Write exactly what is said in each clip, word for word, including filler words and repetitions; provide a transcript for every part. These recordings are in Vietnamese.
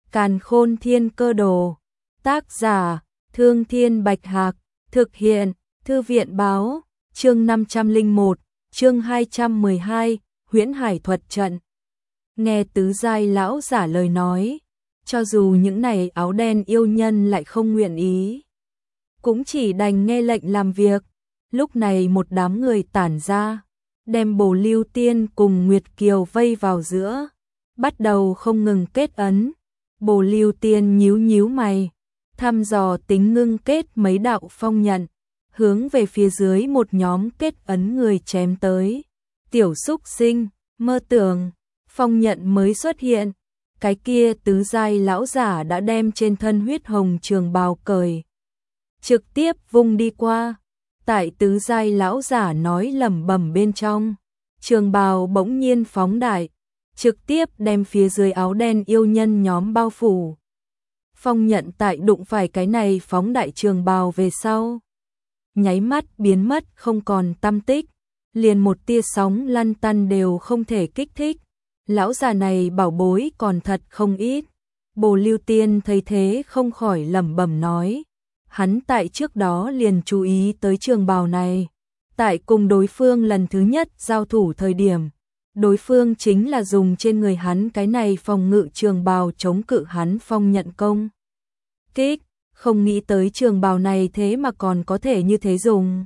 Càn Khôn Thiên Cơ Đồ. Tác giả: Thương Thiên Bạch Hạc. Thực hiện: Thư viện báo. Chương năm trăm lẻ một, chương hai trăm mười hai, Huyễn Hải Thuật Trận. Nghe tứ giai lão giả lời nói, cho dù những này áo đen yêu nhân lại không nguyện ý, cũng chỉ đành nghe lệnh làm việc. Lúc này một đám người tản ra, đem Bồ Lưu Tiên cùng Nguyệt Kiều vây vào giữa, bắt đầu không ngừng kết ấn. Bồ Lưu Tiên nhíu nhíu mày, thăm dò tính ngưng kết mấy đạo phong nhận, hướng về phía dưới một nhóm kết ấn người chém tới. Tiểu xúc sinh, mơ tưởng, phong nhận mới xuất hiện, cái kia tứ giai lão giả đã đem trên thân huyết hồng trường bào cởi, trực tiếp vung đi qua. Tại tứ giai lão giả nói lẩm bẩm bên trong, trường bào bỗng nhiên phóng đại, trực tiếp đem phía dưới áo đen yêu nhân nhóm bao phủ. Phong nhận tại đụng phải cái này phóng đại trường bào về sau, nháy mắt biến mất không còn tăm tích, liền một tia sóng lăn tăn đều không thể kích thích. Lão già này bảo bối còn thật không ít. Bồ Lưu Tiên thấy thế không khỏi lẩm bẩm nói, hắn tại trước đó liền chú ý tới trường bào này. Tại cùng đối phương lần thứ nhất giao thủ thời điểm, đối phương chính là dùng trên người hắn cái này phòng ngự trường bào chống cự hắn phong nhận công kích, không nghĩ tới trường bào này thế mà còn có thể như thế dùng.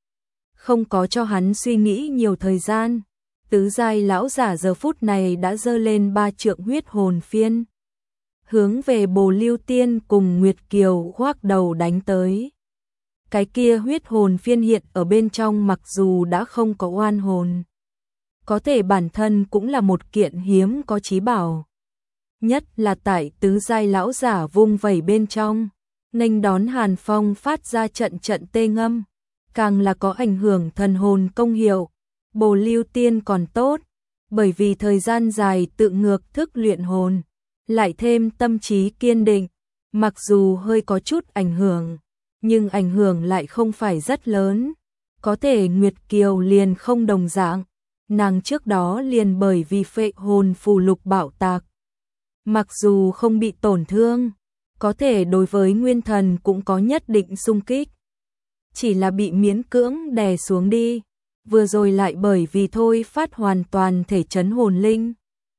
Không có cho hắn suy nghĩ nhiều thời gian, tứ giai lão giả giờ phút này đã giơ lên ba trượng huyết hồn phiên, hướng về Bồ Lưu Tiên cùng Nguyệt Kiều khoác đầu đánh tới. Cái kia huyết hồn phiên hiện ở bên trong mặc dù đã không có oan hồn, có thể bản thân cũng là một kiện hiếm có chí bảo. Nhất là tại tứ giai lão giả vung vẩy bên trong, nghênh đón hàn phong phát ra trận trận tê ngâm, càng là có ảnh hưởng thần hồn công hiệu. Bồ Lưu Tiên còn tốt, bởi vì thời gian dài tự ngược thức luyện hồn, lại thêm tâm trí kiên định, mặc dù hơi có chút ảnh hưởng, nhưng ảnh hưởng lại không phải rất lớn. Có thể Nguyệt Kiều liền không đồng dạng, nàng trước đó liền bởi vì phệ hồn phù lục bạo tạc, mặc dù không bị tổn thương, có thể đối với nguyên thần cũng có nhất định xung kích, chỉ là bị miễn cưỡng đè xuống đi. Vừa rồi lại bởi vì thôi phát hoàn toàn thể chấn hồn linh,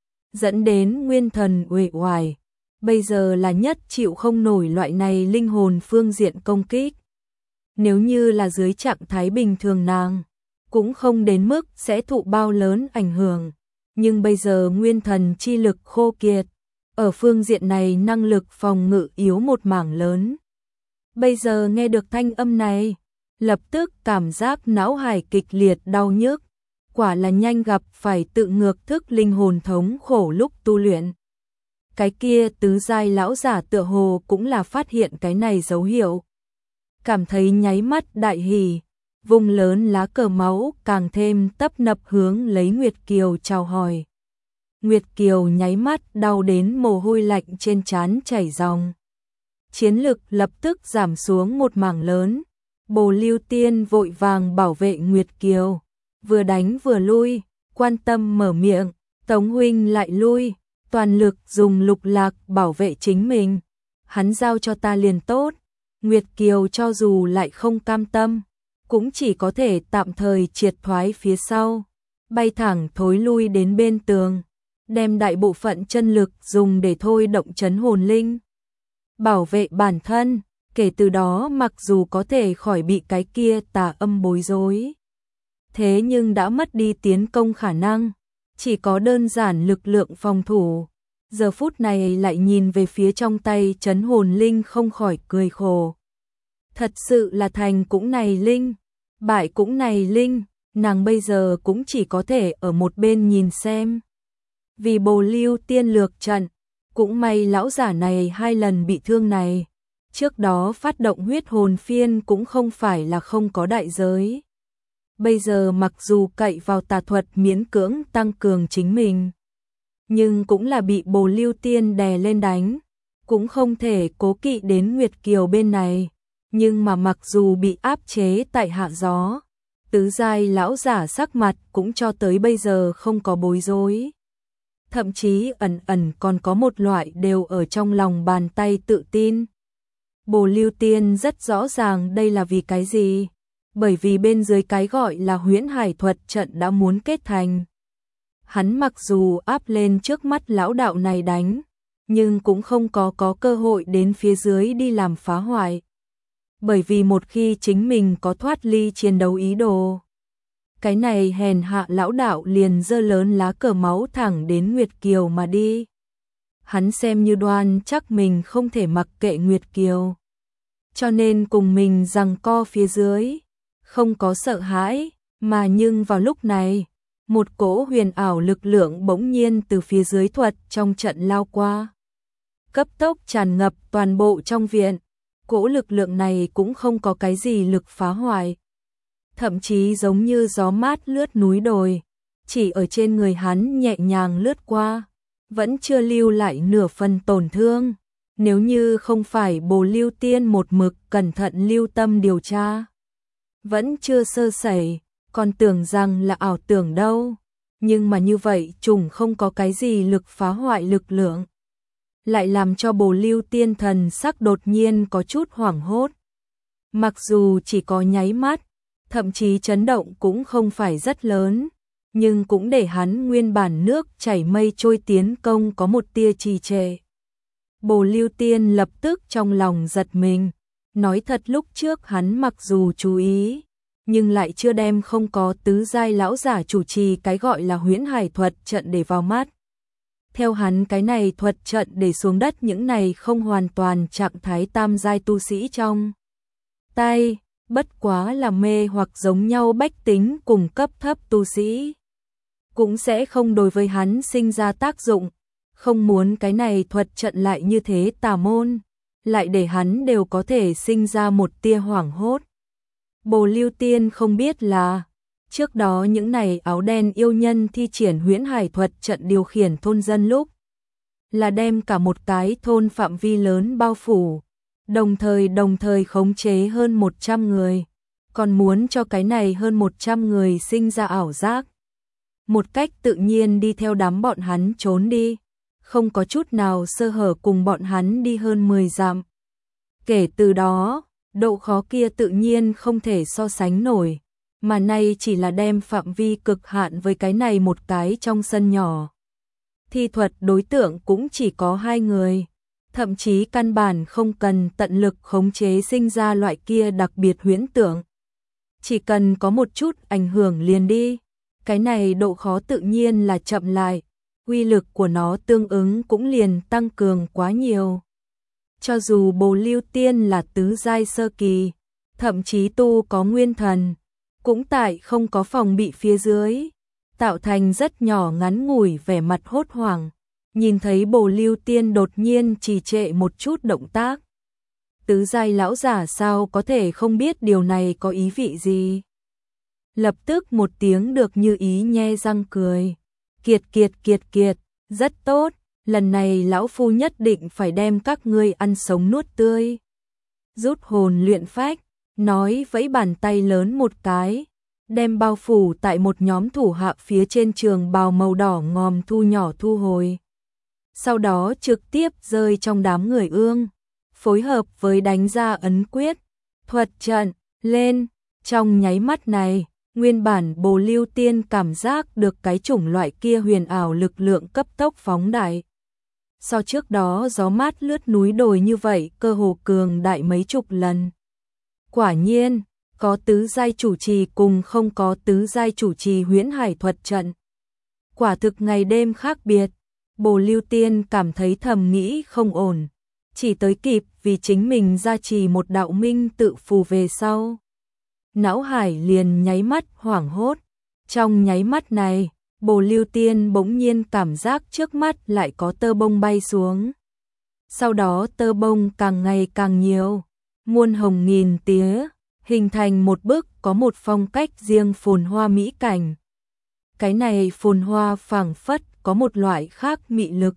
dẫn đến nguyên thần uể oải, bây giờ là nhất chịu không nổi loại này linh hồn phương diện công kích. Nếu như là dưới trạng thái bình thường nàng cũng không đến mức sẽ thụ bao lớn ảnh hưởng, nhưng bây giờ nguyên thần chi lực khô kiệt, ở phương diện này năng lực phòng ngự yếu một mảng lớn. Bây giờ nghe được thanh âm này, lập tức cảm giác não hải kịch liệt đau nhức, quả là nhanh gặp phải tự ngược thức linh hồn thống khổ lúc tu luyện. Cái kia tứ giai lão giả tựa hồ cũng là phát hiện cái này dấu hiệu, cảm thấy nháy mắt đại hỉ, vùng lớn lá cờ máu càng thêm tấp nập hướng lấy Nguyệt Kiều chào hỏi. Nguyệt Kiều nháy mắt đau đến mồ hôi lạnh trên trán chảy ròng, chiến lực lập tức giảm xuống một mảng lớn. Bồ Lưu Tiên vội vàng bảo vệ Nguyệt Kiều, vừa đánh vừa lui, quan tâm mở miệng, Tống huynh lại lui, toàn lực dùng lục lạc bảo vệ chính mình, hắn giao cho ta liền tốt. Nguyệt Kiều cho dù lại không cam tâm, cũng chỉ có thể tạm thời triệt thoái phía sau, bay thẳng thối lui đến bên tường, đem đại bộ phận chân lực dùng để thôi động chấn hồn linh, bảo vệ bản thân. Kể từ đó mặc dù có thể khỏi bị cái kia tà âm bối rối, thế nhưng đã mất đi tiến công khả năng, chỉ có đơn giản lực lượng phòng thủ. Giờ phút này lại nhìn về phía trong tay chấn hồn linh không khỏi cười khổ. Thật sự là thành cũng này linh, bại cũng này linh, nàng bây giờ cũng chỉ có thể ở một bên nhìn xem. Vì Bồ Lưu Tiên lược trận, cũng may lão giả này hai lần bị thương này, trước đó phát động huyết hồn phiên cũng không phải là không có đại giới. Bây giờ mặc dù cậy vào tà thuật miễn cưỡng tăng cường chính mình, nhưng cũng là bị Bồ Lưu Tiên đè lên đánh, cũng không thể cố kỵ đến Nguyệt Kiều bên này. Nhưng mà mặc dù bị áp chế tại hạ gió, tứ giai lão giả sắc mặt cũng cho tới bây giờ không có bối rối. thậm chí ẩn ẩn còn có một loại đều ở trong lòng bàn tay tự tin. Bồ Lưu Tiên rất rõ ràng đây là vì cái gì, bởi vì bên dưới cái gọi là Huyễn Hải thuật trận đã muốn kết thành. Hắn mặc dù áp lên trước mắt lão đạo này đánh, nhưng cũng không có có cơ hội đến phía dưới đi làm phá hoại. Bởi vì một khi chính mình có thoát ly chiến đấu ý đồ, cái này hèn hạ lão đạo liền giơ lớn lá cờ máu thẳng đến Nguyệt Kiều mà đi. Hắn xem như đoan chắc mình không thể mặc kệ Nguyệt Kiều, cho nên cùng mình giằng co phía dưới, không có sợ hãi, mà nhưng vào lúc này, một cỗ huyền ảo lực lượng bỗng nhiên từ phía dưới thuật trong trận lao qua. Cấp tốc tràn ngập toàn bộ trong viện, cỗ lực lượng này cũng không có cái gì lực phá hoại. Thậm chí giống như gió mát lướt núi đồi, chỉ ở trên người hắn nhẹ nhàng lướt qua, vẫn chưa lưu lại nửa phần tổn thương. Nếu như không phải Bồ Lưu Tiên một mực cẩn thận lưu tâm điều tra, vẫn chưa sơ sẩy, còn tưởng rằng là ảo tưởng đâu. Nhưng mà như vậy trùng không có cái gì lực phá hoại lực lượng, lại làm cho Bồ Lưu Tiên thần sắc đột nhiên có chút hoảng hốt. Mặc dù chỉ có nháy mắt, thậm chí chấn động cũng không phải rất lớn, nhưng cũng để hắn nguyên bản nước chảy mây trôi tiến công có một tia trì trệ. Bồ Lưu Tiên lập tức trong lòng giật mình, nói thật lúc trước hắn mặc dù chú ý, nhưng lại chưa đem không có tứ giai lão giả chủ trì cái gọi là Huyễn Hải thuật trận để vào mắt. Theo hắn cái này thuật trận để xuống đất những này không hoàn toàn trạng thái tam giai tu sĩ trong tay, bất quá là mê hoặc giống nhau bách tính cùng cấp thấp tu sĩ, cũng sẽ không đối với hắn sinh ra tác dụng. Không muốn cái này thuật trận lại như thế tà môn, lại để hắn đều có thể sinh ra một tia hoảng hốt. Bồ Lưu Tiên không biết là, trước đó những này áo đen yêu nhân thi triển Huyễn Hải thuật trận điều khiển thôn dân lúc, là đem cả một cái thôn phạm vi lớn bao phủ, đồng thời đồng thời khống chế hơn một trăm người, còn muốn cho cái này hơn một trăm người sinh ra ảo giác. Một cách tự nhiên đi theo đám bọn hắn trốn đi, không có chút nào sơ hở cùng bọn hắn đi hơn mười dặm. Kể từ đó, độ khó kia tự nhiên không thể so sánh nổi, mà nay chỉ là đem phạm vi cực hạn với cái này một cái trong sân nhỏ. Thi thuật đối tượng cũng chỉ có hai người, thậm chí căn bản không cần tận lực khống chế sinh ra loại kia đặc biệt huyễn tượng. Chỉ cần có một chút ảnh hưởng liền đi, cái này độ khó tự nhiên là chậm lại, uy lực của nó tương ứng cũng liền tăng cường quá nhiều. Cho dù Bồ Lưu Tiên là tứ giai sơ kỳ, thậm chí tu có nguyên thần, cũng tại không có phòng bị phía dưới, tạo thành rất nhỏ ngắn ngủi vẻ mặt hốt hoảng, nhìn thấy Bồ Lưu Tiên đột nhiên trì trệ một chút động tác. Tứ giai lão giả sao có thể không biết điều này có ý vị gì? Lập tức một tiếng được như ý nhe răng cười. Kiệt kiệt kiệt kiệt, rất tốt, lần này lão phu nhất định phải đem các ngươi ăn sống nuốt tươi. Rút hồn luyện phách, nói vẫy bàn tay lớn một cái, đem bao phủ tại một nhóm thủ hạ phía trên trường bào màu đỏ ngòm thu nhỏ thu hồi. Sau đó trực tiếp rơi trong đám người ương, phối hợp với đánh ra ấn quyết, thuật trận, lên, trong nháy mắt này. Nguyên bản Bồ Lưu Tiên cảm giác được cái chủng loại kia huyền ảo lực lượng cấp tốc phóng đại. So trước đó gió mát lướt núi đồi như vậy cơ hồ cường đại mấy chục lần. Quả nhiên, có tứ giai chủ trì cùng không có tứ giai chủ trì Huyễn Hải thuật trận. Quả thực ngày đêm khác biệt, Bồ Lưu Tiên cảm thấy thầm nghĩ không ổn, chỉ tới kịp vì chính mình gia trì một đạo minh tự phù về sau. Não hải liền nháy mắt hoảng hốt, trong nháy mắt này, Bồ Lưu Tiên bỗng nhiên cảm giác trước mắt lại có tơ bông bay xuống. Sau đó tơ bông càng ngày càng nhiều, muôn hồng nghìn tía, hình thành một bức có một phong cách riêng phồn hoa mỹ cảnh. Cái này phồn hoa phảng phất có một loại khác mị lực,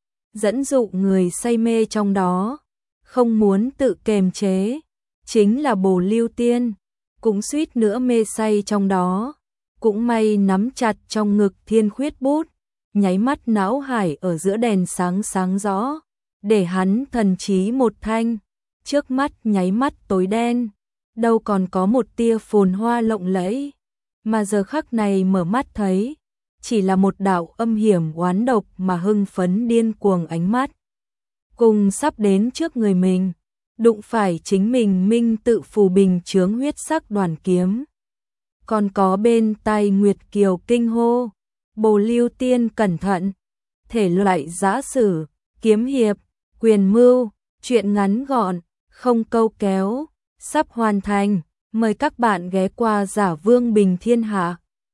dẫn dụ người say mê trong đó, không muốn tự kềm chế, chính là Bồ Lưu Tiên. Cũng suýt nữa mê say trong đó, cũng may nắm chặt trong ngực thiên khuyết bút, nháy mắt não hải ở giữa đèn sáng sáng rõ, để hắn thần trí một thanh, trước mắt nháy mắt tối đen, đâu còn có một tia phồn hoa lộng lẫy, mà giờ khắc này mở mắt thấy, chỉ là một đạo âm hiểm oán độc mà hưng phấn điên cuồng ánh mắt. Cùng sắp đến trước người mình, đụng phải chính mình minh tự phù bình chướng huyết sắc đoàn kiếm. Còn có bên tai Nguyệt Kiều kinh hô, Bồ Lưu Tiên cẩn thận, thể loại giã sử, kiếm hiệp, quyền mưu, truyện ngắn gọn, không câu kéo, sắp hoàn thành, mời các bạn ghé qua Giả Vương Bình Thiên Hạ.